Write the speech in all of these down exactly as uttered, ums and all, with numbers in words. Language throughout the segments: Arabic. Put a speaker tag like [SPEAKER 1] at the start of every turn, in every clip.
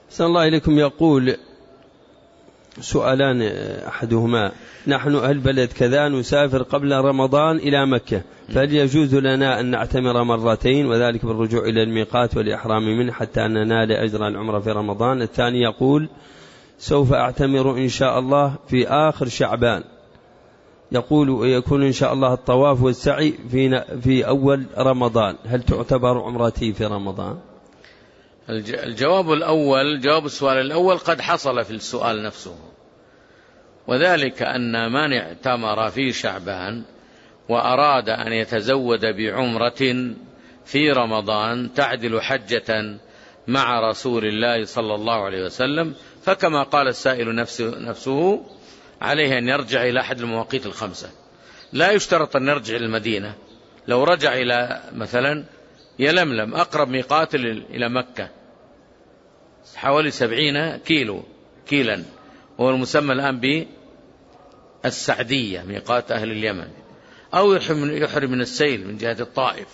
[SPEAKER 1] أحسن الله إليكم. يقول سؤالان، أحدهما: نحن أهل بلد كذا نسافر قبل رمضان إلى مكة، فهل يجوز لنا أن نعتمر مرتين وذلك بالرجوع إلى الميقات والإحرام منه حتى أن ننال أجر العمرة في رمضان؟ الثاني يقول: سوف أعتمر إن شاء الله في آخر شعبان، يقول ويكون إن شاء الله الطواف والسعي في في أول رمضان، هل تعتبر عمرتي في رمضان؟
[SPEAKER 2] الجواب الأول، جواب السؤال الأول قد حصل في السؤال نفسه، وذلك أن من اعتمر في شعبان وأراد أن يتزود بعمرة في رمضان تعدل حجة مع رسول الله صلى الله عليه وسلم، فكما قال السائل نفسه, نفسه عليه أن يرجع إلى أحد المواقيت الخمسة. لا يشترط أن يرجع إلى المدينة، لو رجع إلى مثلا يلملم أقرب ميقات إلى مكة حوالي سبعين كيلو كيلا، وهو المسمى الآن بالسعدية ميقات أهل اليمن، أو يحرم من السيل من جهة الطائف،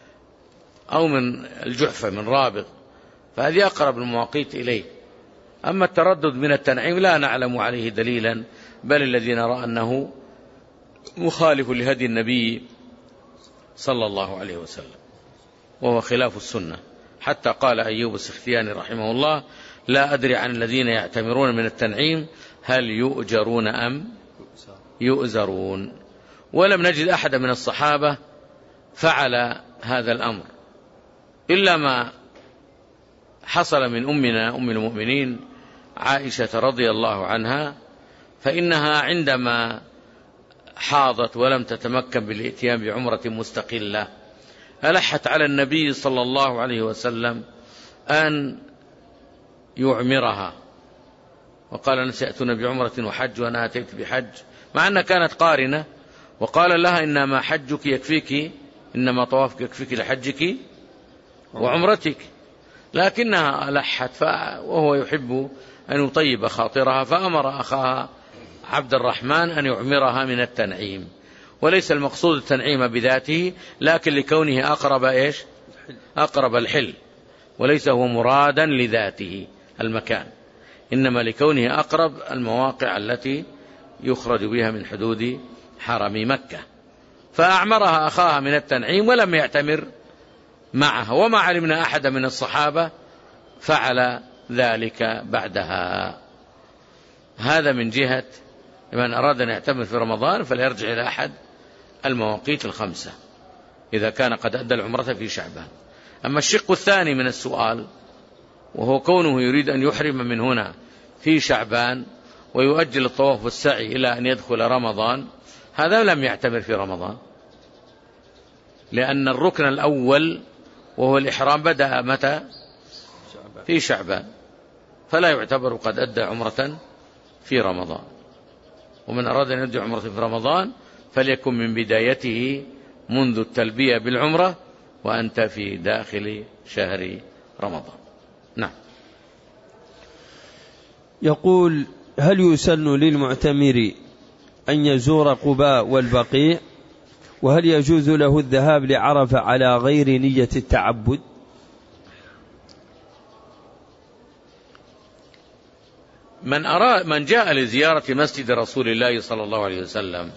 [SPEAKER 2] أو من الجحفة من رابغ، فهذه أقرب المواقيت إليه. أما التردد من التنعيم لا نعلم عليه دليلا، بل الذي نرى أنه مخالف لهدي النبي صلى الله عليه وسلم، وهو خلاف السنة. حتى قال أيوب السختياني رحمه الله: لا أدري عن الذين يعتمرون من التنعيم هل يؤجرون أم يؤزرون. ولم نجد أحد من الصحابة فعل هذا الأمر، إلا ما حصل من أمنا أم المؤمنين عائشة رضي الله عنها، فإنها عندما حاضت ولم تتمكن بالإتيان بعمرة مستقلة ألحت على النبي صلى الله عليه وسلم أن يعمرها، وقال: أنا سأتون بعمرة وحج وأنا أتيت بحج، مع أنها كانت قارنة، وقال لها: إنما حجك يكفيك، إنما طوافك يكفيك لحجك وعمرتك، لكنها ألحت وهو يحب أن يطيب خاطرها، فأمر أخاها عبد الرحمن أن يعمرها من التنعيم. وليس المقصود التنعيم بذاته، لكن لكونه أقرب إيش؟ أقرب الحل، وليس هو مرادا لذاته المكان، إنما لكونه أقرب المواقع التي يخرج بها من حدود حرم مكة. فأعمرها أخاها من التنعيم ولم يعتمر معها، وما علمنا أحد من الصحابة فعل ذلك بعدها. هذا من جهة من أراد أن يعتمر في رمضان فليرجع إلى أحد المواقيت الخمسة إذا كان قد أدى العمرة في شعبان. أما الشق الثاني من السؤال، وهو كونه يريد أن يحرم من هنا في شعبان ويؤجل الطواف والسعي إلى أن يدخل رمضان، هذا لم يعتمر في رمضان، لأن الركن الأول وهو الإحرام بدأ متى؟ في شعبان، فلا يعتبر قد أدى عمرة في رمضان. ومن أراد أن يدعو عمرة في رمضان فليكن من بدايته منذ التلبية بالعمرة وأنت في داخل شهر رمضان. نعم.
[SPEAKER 1] يقول: هل يسن للمعتمر أن يزور قباء والبقيع؟ وهل يجوز له الذهاب لعرفة على غير نية التعبد؟
[SPEAKER 2] من أراد من جاء لزيارة مسجد رسول الله صلى الله عليه وسلم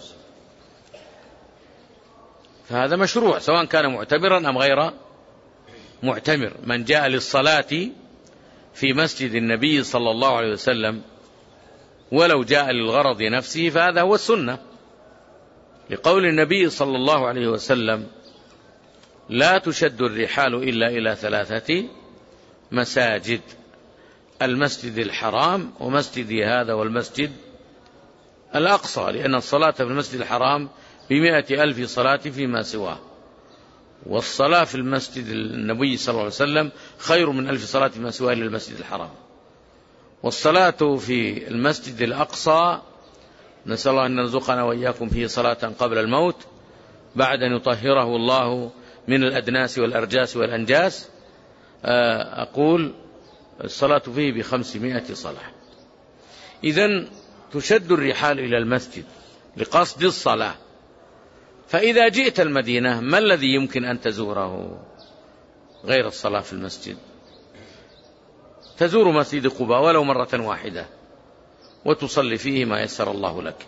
[SPEAKER 2] فهذا مشروع، سواء كان معتمرا أم غير معتمر. من جاء للصلاة في مسجد النبي صلى الله عليه وسلم ولو جاء للغرض نفسه فهذا هو السنة، لقول النبي صلى الله عليه وسلم: لا تشد الرحال إلا إلى ثلاثة مساجد: المسجد الحرام ومسجدي هذا والمسجد الأقصى، لأن الصلاة في المسجد الحرام بمئة ألف صلاة فيما سواه، والصلاة في المسجد النبي صلى الله عليه وسلم خير من ألف صلاة فيما سواه إلى المسجد الحرام. والصلاة في المسجد الأقصى نسأل الله أن نرزقنا وإياكم فيه صلاة قبل الموت بعد أن يطهره الله من الأدناس والأرجاس والأنجاس. أقول الصلاة فيه بخمسمائة صلاة. إذن تشد الرحال إلى المسجد لقصد الصلاة. فإذا جئت المدينة ما الذي يمكن أن تزوره غير الصلاة في المسجد؟ تزور مسجد قباء ولو مرة واحدة وتصلي فيه ما يسر الله لك،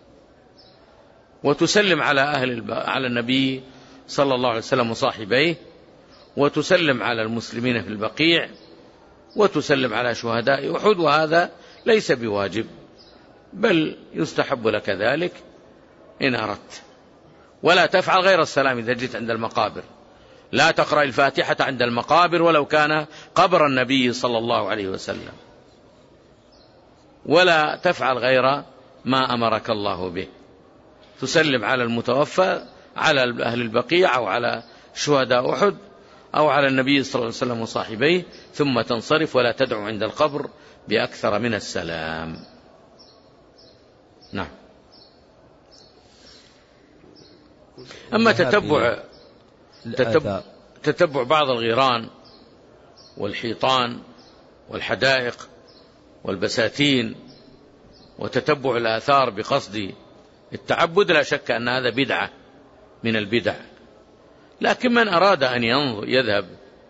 [SPEAKER 2] وتسلم على أهل الب... على النبي صلى الله عليه وسلم وصاحبيه، وتسلم على المسلمين في البقيع، وتسلم على شهداء أحد، وهذا ليس بواجب بل يستحب لك ذلك إن أردت. ولا تفعل غير السلام إذا جئت عند المقابر، لا تقرأ الفاتحة عند المقابر ولو كان قبر النبي صلى الله عليه وسلم، ولا تفعل غير ما أمرك الله به. تسلم على المتوفى، على أهل البقيع أو على شهداء أحد أو على النبي صلى الله عليه وسلم وصاحبيه، ثم تنصرف ولا تدعو عند القبر بأكثر من السلام. نعم. أما تتبع تتبع, تتبع بعض الغيران والحيطان والحدائق والبساتين وتتبع الآثار بقصد التعبد، لا شك أن هذا بدعة من البدع، لكن من أراد أن ينظر يذهب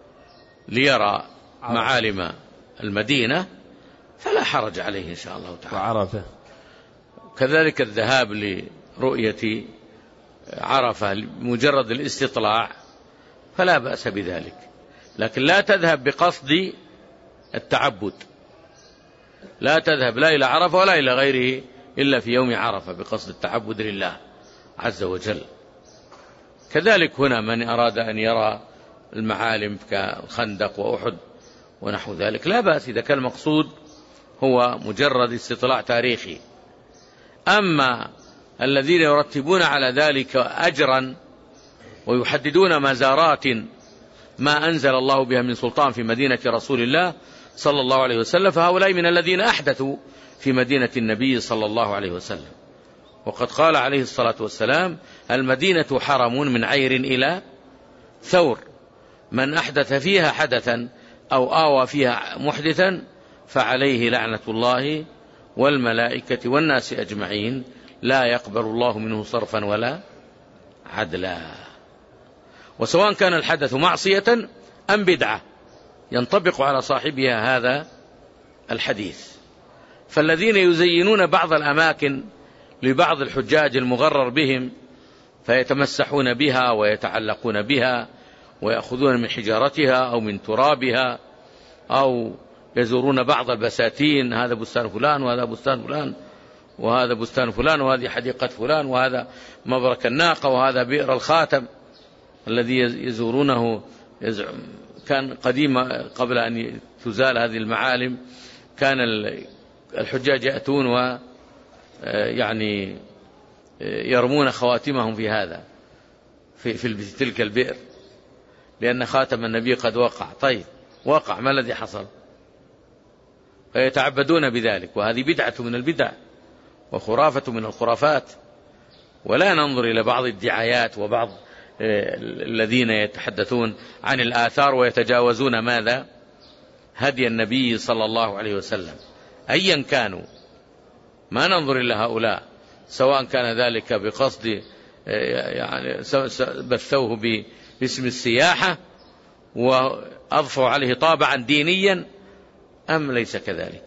[SPEAKER 2] ليرى معالم المدينة فلا حرج عليه إن شاء الله تعالى.
[SPEAKER 1] وعرفة
[SPEAKER 2] كذلك الذهاب لرؤية عرفة مجرد الاستطلاع فلا بأس بذلك، لكن لا تذهب بقصد التعبد، لا تذهب لا إلى عرفة ولا إلى غيره إلا في يوم عرفة بقصد التعبد لله عز وجل. كذلك هنا من أراد أن يرى المعالم كالخندق وأحد ونحو ذلك لا بأس إذا كان المقصود هو مجرد استطلاع تاريخي. أما الذين يرتبون على ذلك أجرا ويحددون مزارات ما أنزل الله بها من سلطان في مدينة رسول الله صلى الله عليه وسلم، فهؤلاء من الذين أحدثوا في مدينة النبي صلى الله عليه وسلم. وقد قال عليه الصلاة والسلام: المدينة حرم من عير إلى ثور، من أحدث فيها حدثا أو آوى فيها محدثا فعليه لعنة الله والملائكة والناس أجمعين، لا يقبل الله منه صرفا ولا عدلا. وسواء كان الحدث معصية أم بدعة ينطبق على صاحبها هذا الحديث. فالذين يزينون بعض الأماكن لبعض الحجاج المغرر بهم فيتمسحون بها ويتعلقون بها ويأخذون من حجارتها أو من ترابها، أو يزورون بعض البساتين، هذا بستان فلان وهذا بستان فلان وهذا بستان فلان وهذه حديقة فلان وهذا مبرك الناقة وهذا بئر الخاتم الذي يزورونه. كان قديما قبل أن تزال هذه المعالم كان الحجاج يأتون و يعني يرمون خواتمهم في هذا في, في تلك البئر لأن خاتم النبي قد وقع. طيب وقع، ما الذي حصل؟ فيتعبدون بذلك، وهذه بدعة من البدع وخرافة من الخرافات. ولا ننظر إلى بعض الدعايات وبعض الذين يتحدثون عن الآثار ويتجاوزون ماذا؟ هدي النبي صلى الله عليه وسلم أيا كانوا. ما ننظر إلى هؤلاء سواء كان ذلك بقصد يعني بثوه باسم السياحة وأضفوا عليه طابعا دينيا أم ليس كذلك.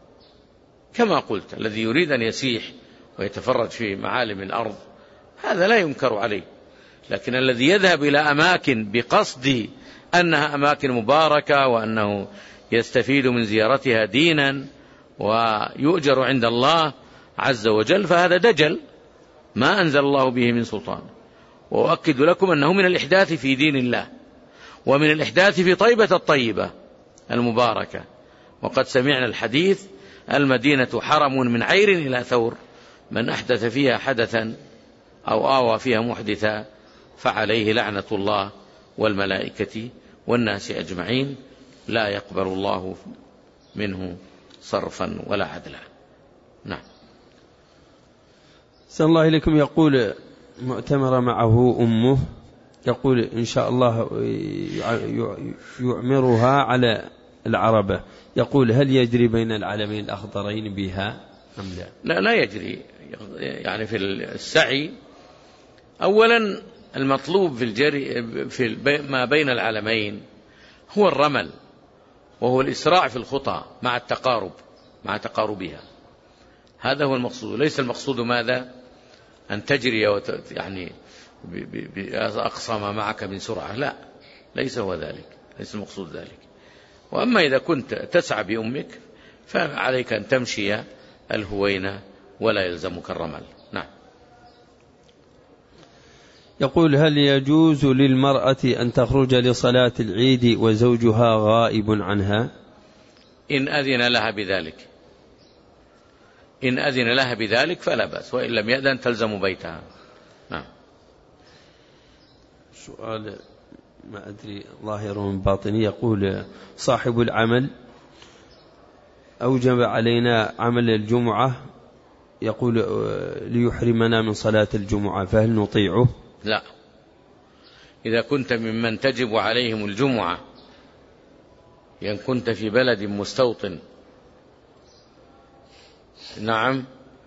[SPEAKER 2] كما قلت الذي يريد أن يسيح ويتفرج في معالم الأرض هذا لا ينكر عليه، لكن الذي يذهب إلى أماكن بقصد أنها أماكن مباركة وأنه يستفيد من زيارتها دينا ويؤجر عند الله عز وجل فهذا دجل ما أنزل الله به من سلطان. وأؤكد لكم أنه من الإحداث في دين الله ومن الإحداث في طيبة الطيبة المباركة. وقد سمعنا الحديث: المدينة حرم من عير إلى ثور، من أحدث فيها حدثا أو آوى فيها محدثا فعليه لعنة الله والملائكة والناس أجمعين، لا يقبل الله منه صرفا ولا عدلا. نعم.
[SPEAKER 1] صلى الله إليكم. يقول مؤتمر معه أمه، يقول إن شاء الله يعمرها على العربة، يقول هل يجري بين العلمين الأخضرين بها أم لا؟
[SPEAKER 2] لا لا يجري. يعني في السعي أولا المطلوب في الجري في ما بين العلمين هو الرمل، وهو الإسراع في الخطى مع التقارب مع تقاربها. هذا هو المقصود، ليس المقصود ماذا أن تجري وت... يعني بأقصى ما معك من سرعة، لا، ليس هو ذلك، ليس المقصود ذلك. وأما إذا كنت تسعى بأمك فعليك أن تمشي الهوينة ولا يلزمك الرمل. نعم.
[SPEAKER 1] يقول: هل يجوز للمرأة أن تخرج لصلاة العيد وزوجها غائب عنها؟
[SPEAKER 2] إن أذن لها بذلك، إن أذن لها بذلك فلا بأس، وإن لم يأذن تلزم بيتها. نعم.
[SPEAKER 1] سؤال ما أدري ظاهر من باطني. يقول: صاحب العمل أوجب علينا عمل الجمعة، يقول ليحرمنا من صلاة الجمعة، فهل نطيعه؟
[SPEAKER 2] لا، إذا كنت ممن تجب عليهم الجمعة، إن كنت في بلد مستوطن، نعم،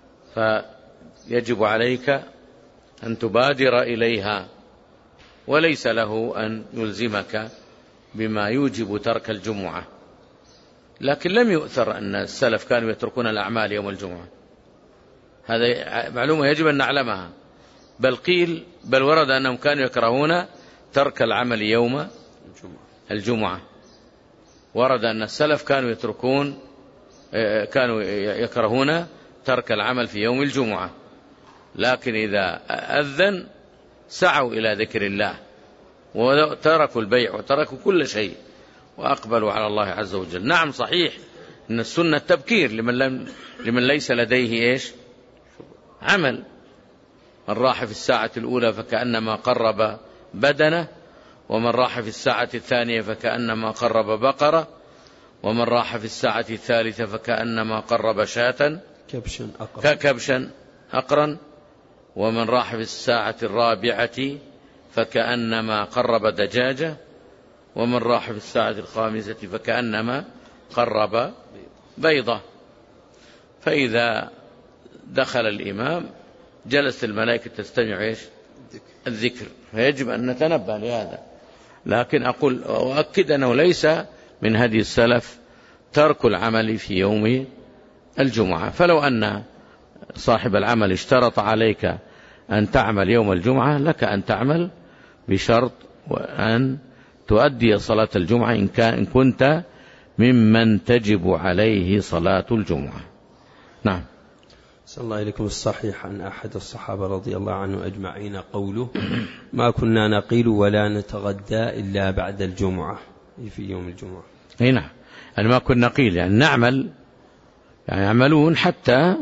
[SPEAKER 2] فيجب عليك أن تبادر إليها، وليس له أن يلزمك بما يوجب ترك الجمعة. لكن لم يؤثر أن السلف كانوا يتركون الأعمال يوم الجمعة، هذا معلومة يجب أن نعلمها. بل قيل بل ورد أنهم كانوا يكرهون ترك العمل يوم الجمعة. ورد أن السلف كانوا يتركون كانوا يكرهون ترك العمل في يوم الجمعة، لكن إذا أذن سعوا إلى ذكر الله وتركوا البيع وتركوا كل شيء وأقبلوا على الله عز وجل. نعم صحيح إن السنة التبكير لمن, لم لمن ليس لديه إيش عمل. من راح في الساعة الأولى فكأنما قرب بدنه، ومن راح في الساعة الثانية فكأنما قرب بقرة، ومن راح في الساعة الثالثة فكأنما قرب شاة ككبشا أقرا، ومن راح في الساعة الرابعة فكأنما قرب دجاجة، ومن راح في الساعة الخامسة فكأنما قرب بيضة. فإذا دخل الإمام جلس الملائكة تستمع إيش الذكر، فيجب أن نتنبه لهذا. لكن أقول وأؤكد أنه ليس من هدي السلف ترك العمل في يوم الجمعة. فلو أن صاحب العمل اشترط عليك أن تعمل يوم الجمعة، لك أن تعمل بشرط وأن تؤدي صلاة الجمعة إن كان إن كنت ممن تجب عليه صلاة الجمعة. نعم.
[SPEAKER 1] صلى الله عليكم. الصحيح عن أحد الصحابة رضي الله عنه أجمعين قوله: ما كنا نقيل ولا نتغدى إلا بعد الجمعة، في يوم الجمعة.
[SPEAKER 2] أي نعم، يعني ما كنا نقيل يعني نعمل، يعني يعملون حتى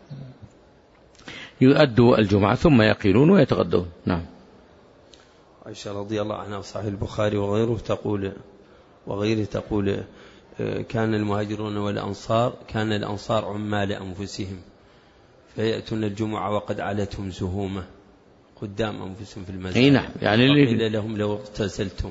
[SPEAKER 2] يؤدوا الجمعة ثم يقيلون ويتغدون. نعم.
[SPEAKER 1] عائشة رضي الله عنها صحيح البخاري وغيره تقول وغيره تقول كان المهاجرون والأنصار كان الأنصار عمال أنفسهم، فيأتون الجمعة وقد علتهم سهومة قدام أنفسهم في المزارع.
[SPEAKER 2] نعم، يعني
[SPEAKER 1] قيل لهم لو اغتسلتم.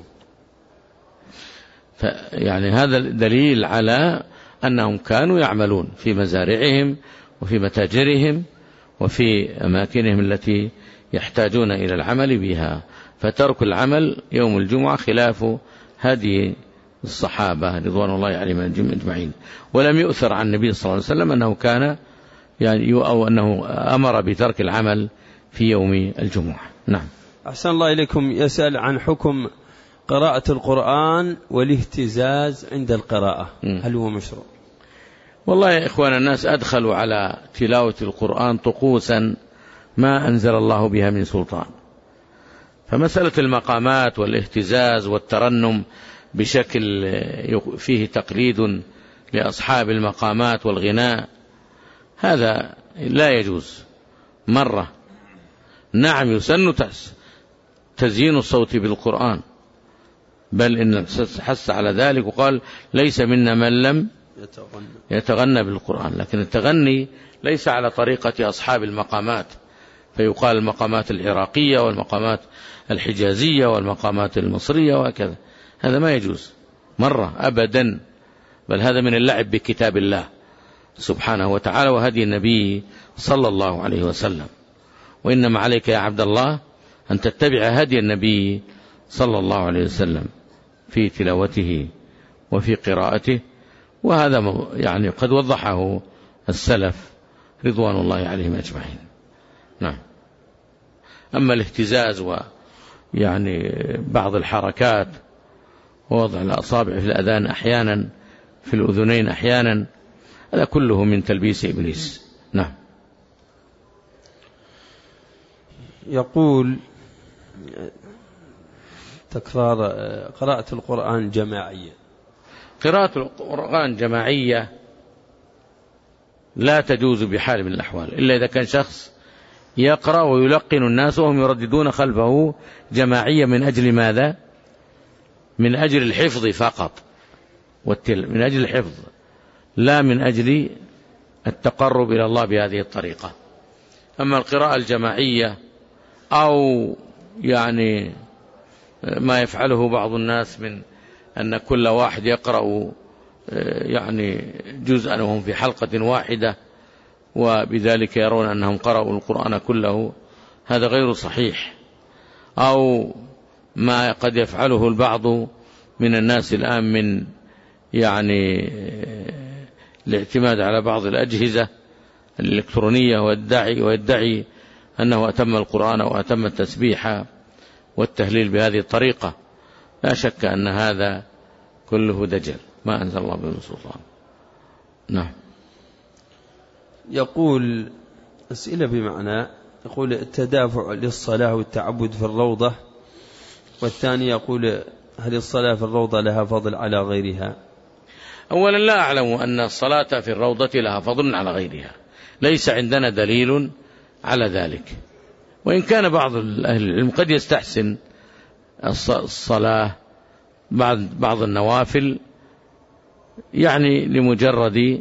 [SPEAKER 2] يعني هذا دليل على أنهم كانوا يعملون في مزارعهم وفي متاجرهم وفي أماكنهم التي يحتاجون إلى العمل بها. فترك العمل يوم الجمعة خلاف هدي الصحابة رضوان الله عليهم أجمعين. ولم يؤثر عن النبي صلى الله عليه وسلم أنه كان يعني أو أنه أمر بترك العمل في يوم الجمعة. نعم.
[SPEAKER 1] أحسن الله إليكم. يسأل عن حكم قراءة القرآن والاهتزاز عند القراءة، هل هو مشروع؟
[SPEAKER 2] والله يا إخوان، الناس أدخلوا على تلاوة القرآن طقوسا ما أنزل الله بها من سلطان. فمسألة المقامات والاهتزاز والترنم بشكل فيه تقليد لأصحاب المقامات والغناء، هذا لا يجوز مرة. نعم يسن تزيين الصوت بالقرآن، بل إن حث على ذلك وقال ليس منا من لم يتغنى بالقرآن. لكن التغني ليس على طريقة أصحاب المقامات، فيقال المقامات العراقية والمقامات الحجازية والمقامات المصرية وكذا، هذا ما يجوز مرة أبدا، بل هذا من اللعب بكتاب الله سبحانه وتعالى وهدي النبي صلى الله عليه وسلم. وإنما عليك يا عبد الله أن تتبع هدي النبي صلى الله عليه وسلم في تلاوته وفي قراءته، وهذا يعني قد وضحه السلف رضوان الله عليهم أجمعين. نعم. أما الاهتزاز ويعني بعض الحركات ووضع الأصابع في الأذان أحيانا، في الأذنين أحيانا، هذا كله من تلبيس إبليس. نعم.
[SPEAKER 1] يقول تكرار قراءة القرآن جماعية.
[SPEAKER 2] قراءة القرآن جماعية لا تجوز بحال من الأحوال إلا إذا كان شخص يقرأ ويلقن الناس وهم يرددون خلفه جماعية. من أجل ماذا؟ من أجل الحفظ فقط، والتل من أجل الحفظ، لا من أجل التقرب إلى الله بهذه الطريقة. أما القراءة الجماعية أو يعني ما يفعله بعض الناس من أن كل واحد يقرأ يعني جزءا وهم في حلقة واحدة وبذلك يرون أنهم قرأوا القرآن كله، هذا غير صحيح. أو ما قد يفعله البعض من الناس الآن من يعني الاعتماد على بعض الأجهزة الإلكترونية ويدعي, ويدعي أنه أتم القرآن وأتم التسبيح والتهليل بهذه الطريقة. لا شك أن هذا كله دجل ما أنزل الله به من سلطان. نعم.
[SPEAKER 1] يقول أسئلة بمعنى، يقول التدافع للصلاة والتعبد في الروضة، والثاني يقول هل الصلاة في الروضة لها فضل على غيرها؟
[SPEAKER 2] أولا لا أعلم أن الصلاة في الروضة لها فضل على غيرها، ليس عندنا دليل على ذلك، وإن كان بعض أهل العلم قد يستحسن الصلاة بعض بعض النوافل يعني لمجرد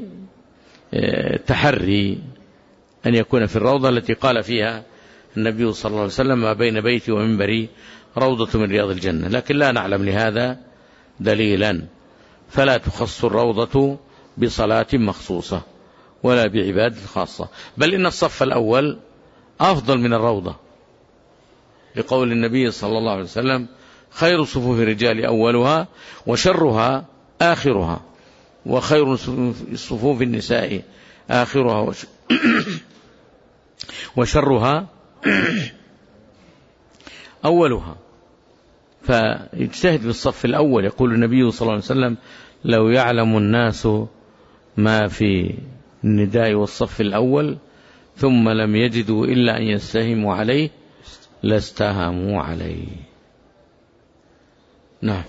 [SPEAKER 2] تحري أن يكون في الروضة التي قال فيها النبي صلى الله عليه وسلم ما بين بيتي ومنبري روضة من رياض الجنة، لكن لا نعلم لهذا دليلا، فلا تخص الروضة بصلاة مخصوصة ولا بعبادة خاصة، بل إن الصف الأول أفضل من الروضة، لقول النبي صلى الله عليه وسلم خير صفوف الرجال أولها وشرها آخرها، وخير صفوف النساء آخرها وشرها أولها. فيجتهد بالصف الأول. يقول النبي صلى الله عليه وسلم لو يعلم الناس ما في النداء والصف الأول ثم لم يجدوا إلا أن يستهموا عليه لاستهموا عليه. نعم.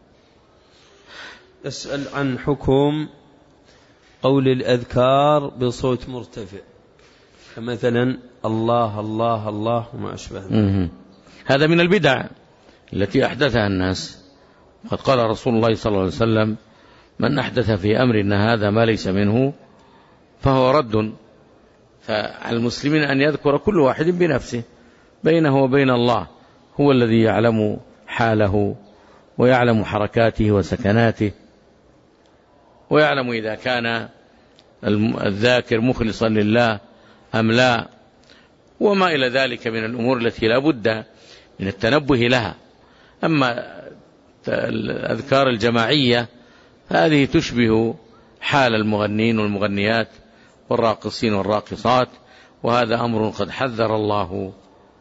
[SPEAKER 1] أسأل عن حكم قول الأذكار بصوت مرتفع، مثلا الله الله الله وما أشبه ذلك.
[SPEAKER 2] هذا من البدع التي أحدثها الناس. قد قال رسول الله صلى الله عليه وسلم من أحدث في أمرنا هذا ما ليس منه فهو رد. فعلى المسلمين أن يذكر كل واحد بنفسه بينه وبين الله، هو الذي يعلم حاله ويعلم حركاته وسكناته، ويعلم إذا كان الذاكر مخلصا لله أم لا، وما إلى ذلك من الأمور التي لا بد من التنبه لها. أما الأذكار الجماعية هذه تشبه حال المغنين والمغنيات والراقصين والراقصات، وهذا أمر قد حذر الله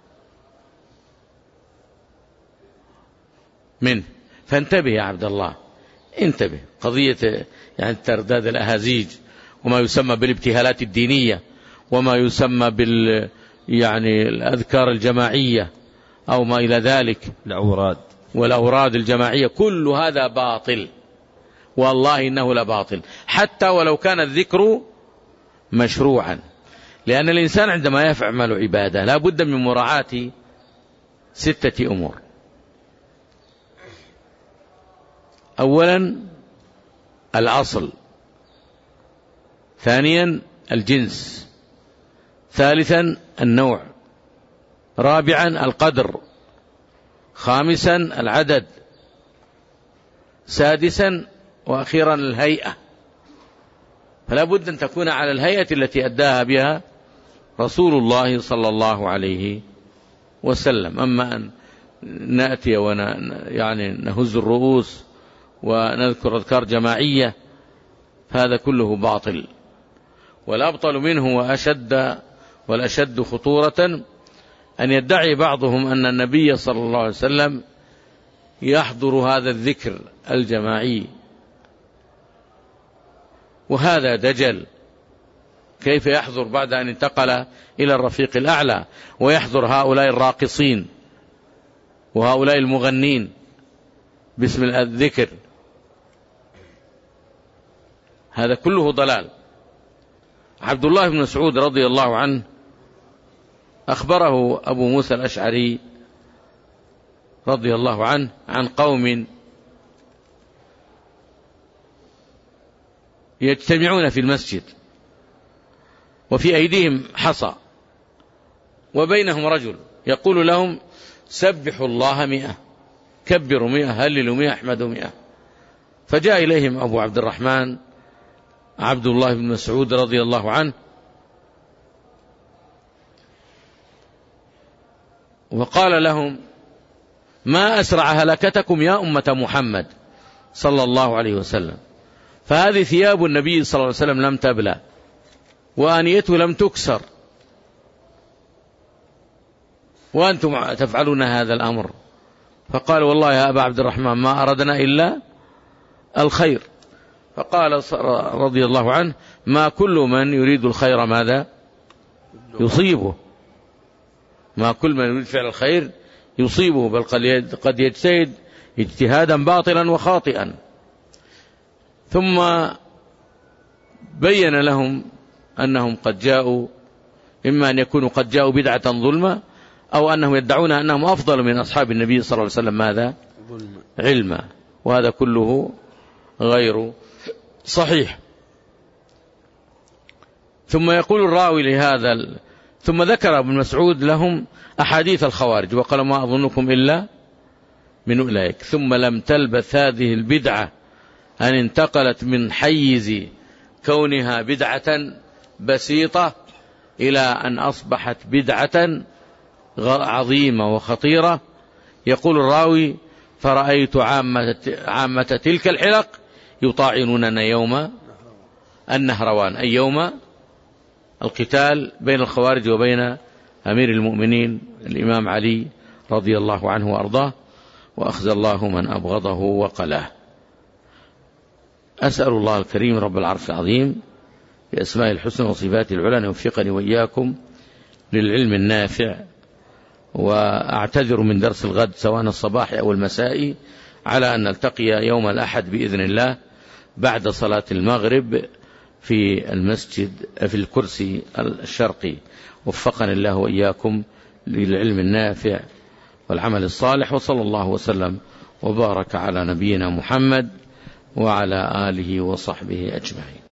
[SPEAKER 2] منه. فانتبه يا عبد الله، انتبه. قضية يعني ترداد الأهازيج وما يسمى بالابتهالات الدينية وما يسمى بال يعني الأذكار الجماعية أو ما إلى ذلك،
[SPEAKER 1] الأوراد
[SPEAKER 2] والأوراد الجماعية، كل هذا باطل، والله إنه لباطل، حتى ولو كان الذكر مشروعا، لأن الإنسان عندما يفعل عبادة لا بد من مراعاة ستة أمور. أولا الأصل، ثانيا الجنس، ثالثا النوع، رابعا القدر، خامسا العدد، سادسا وأخيرا الهيئة. فلا بد أن تكون على الهيئة التي أداها بها رسول الله صلى الله عليه وسلم. أما أن نأتي ون يعني نهز الرؤوس ونذكر أذكار جماعية، هذا كله باطل. والأبطل منه وأشد والأشد خطورة أن يدعي بعضهم أن النبي صلى الله عليه وسلم يحضر هذا الذكر الجماعي، وهذا دجل. كيف يحضر بعد أن انتقل إلى الرفيق الأعلى ويحضر هؤلاء الراقصين وهؤلاء المغنين باسم الذكر؟ هذا كله ضلال. عبد الله بن مسعود رضي الله عنه أخبره أبو موسى الأشعري رضي الله عنه عن قوم يجتمعون في المسجد وفي أيديهم حصى وبينهم رجل يقول لهم سبحوا الله مئة، كبروا مئة، هللوا مئة، احمدوا مئة. فجاء إليهم أبو عبد الرحمن عبد الله بن مسعود رضي الله عنه وقال لهم ما أسرع هلكتكم يا أمة محمد صلى الله عليه وسلم، فهذه ثياب النبي صلى الله عليه وسلم لم تبلى وآنيته لم تكسر، وأنتم تفعلون هذا الأمر. فقال والله يا أبا عبد الرحمن ما أردنا إلا الخير. فقال رضي الله عنه ما كل من يريد الخير ماذا يصيبه، ما كل من يريد فعل الخير يصيبه، بل قد يجتهد اجتهادا باطلا وخاطئا. ثم بين لهم أنهم قد جاءوا، إما أن يكونوا قد جاءوا بدعة ظلمة، أو أنهم يدعون أنهم أفضل من أصحاب النبي صلى الله عليه وسلم ماذا علما، وهذا كله غير صحيح. ثم يقول الراوي لهذا ال... ثم ذكر ابن مسعود لهم أحاديث الخوارج وقال ما أظنكم إلا من أولئك. ثم لم تلبث هذه البدعة أن انتقلت من حيز كونها بدعة بسيطة إلى أن أصبحت بدعة عظيمة وخطيرة. يقول الراوي فرأيت عامة, عامة تلك الحلق يطاعنوننا يوم النهروان، أي يوم القتال بين الخوارج وبين أمير المؤمنين الإمام علي رضي الله عنه وأرضاه، وأخزى الله من أبغضه وقلاه. أسأل الله الكريم رب العرش العظيم بأسماء الحسنى وصفاته العلى أن يوفقني وإياكم للعلم النافع. وأعتذر من درس الغد سواء الصباح أو المساء، على أن نلتقي يوم الأحد بإذن الله بعد صلاة المغرب في المسجد في الكرسي الشرقي. وفقنا الله وإياكم للعلم النافع والعمل الصالح، وصلى الله وسلم وبارك على نبينا محمد وعلى آله وصحبه أجمعين.